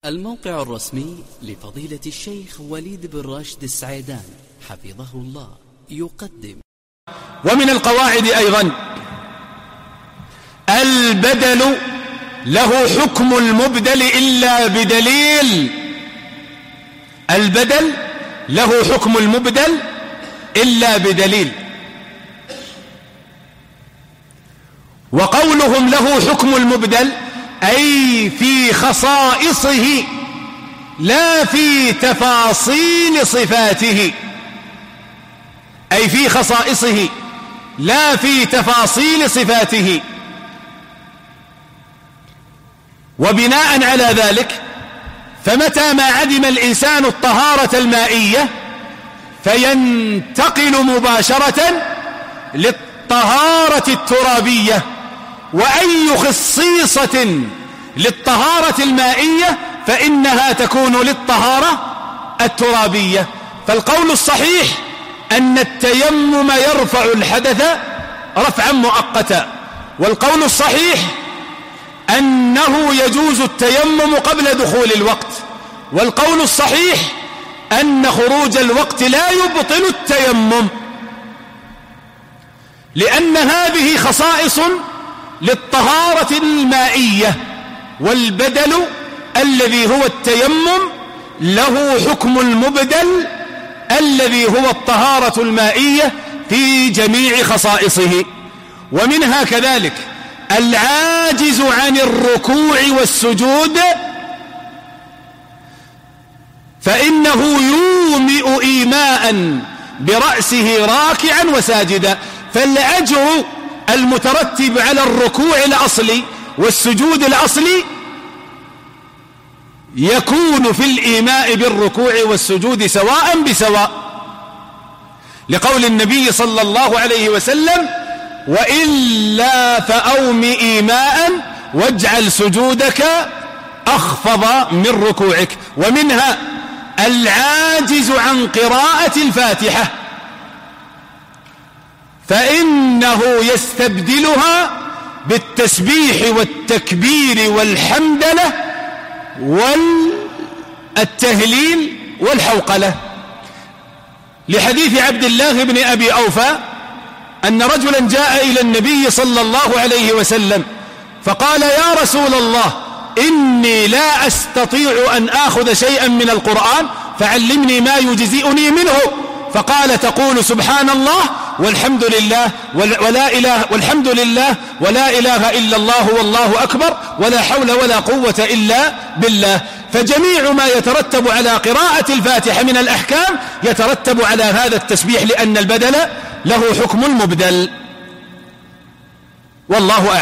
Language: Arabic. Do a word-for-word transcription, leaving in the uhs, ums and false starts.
الموقع الرسمي لفضيلة الشيخ وليد بن راشد السعيدان حفظه الله يقدم. ومن القواعد أيضا البدل له حكم المبدل إلا بدليل. البدل له حكم المبدل إلا بدليل. وقولهم له حكم المبدل أي في خصائصه لا في تفاصيل صفاته، أي في خصائصه لا في تفاصيل صفاته. وبناء على ذلك فمتى ما عدم الإنسان الطهارة المائية فينتقل مباشرة للطهارة الترابية. وأي خصيصة للطهارة المائية فإنها تكون للطهارة الترابية. فالقول الصحيح أن التيمم يرفع الحدث رفعا مؤقتا، والقول الصحيح أنه يجوز التيمم قبل دخول الوقت، والقول الصحيح أن خروج الوقت لا يبطل التيمم، لأن هذه خصائص للطهارة المائية. والبدل الذي هو التيمم له حكم المبدل الذي هو الطهارة المائية في جميع خصائصه. ومنها كذلك العاجز عن الركوع والسجود فإنه يومئ إيماء برأسه راكعا وساجدا. فالأجر المترتب على الركوع الأصلي والسجود الأصلي يكون في الإيماء بالركوع والسجود سواء بسواء، لقول النبي صلى الله عليه وسلم: وإلا فأوم إيماء واجعل سجودك أخفض من ركوعك. ومنها العاجز عن قراءة الفاتحة فإنه يستبدلها بالتسبيح والتكبير والحمدلة والتهليل والحوقلة، لحديث عبد الله بن أبي أوفى أن رجلا جاء إلى النبي صلى الله عليه وسلم فقال: يا رسول الله، إني لا أستطيع أن آخذ شيئا من القرآن فعلمني ما يجزئني منه. فقال: تقول سبحان الله والحمد لله ولا إله والحمد لله ولا إله إلا الله والله أكبر ولا حول ولا قوة إلا بالله. فجميع ما يترتب على قراءة الفاتحة من الأحكام يترتب على هذا التسبيح، لأن البدل له حكم المبدل. والله أعلم.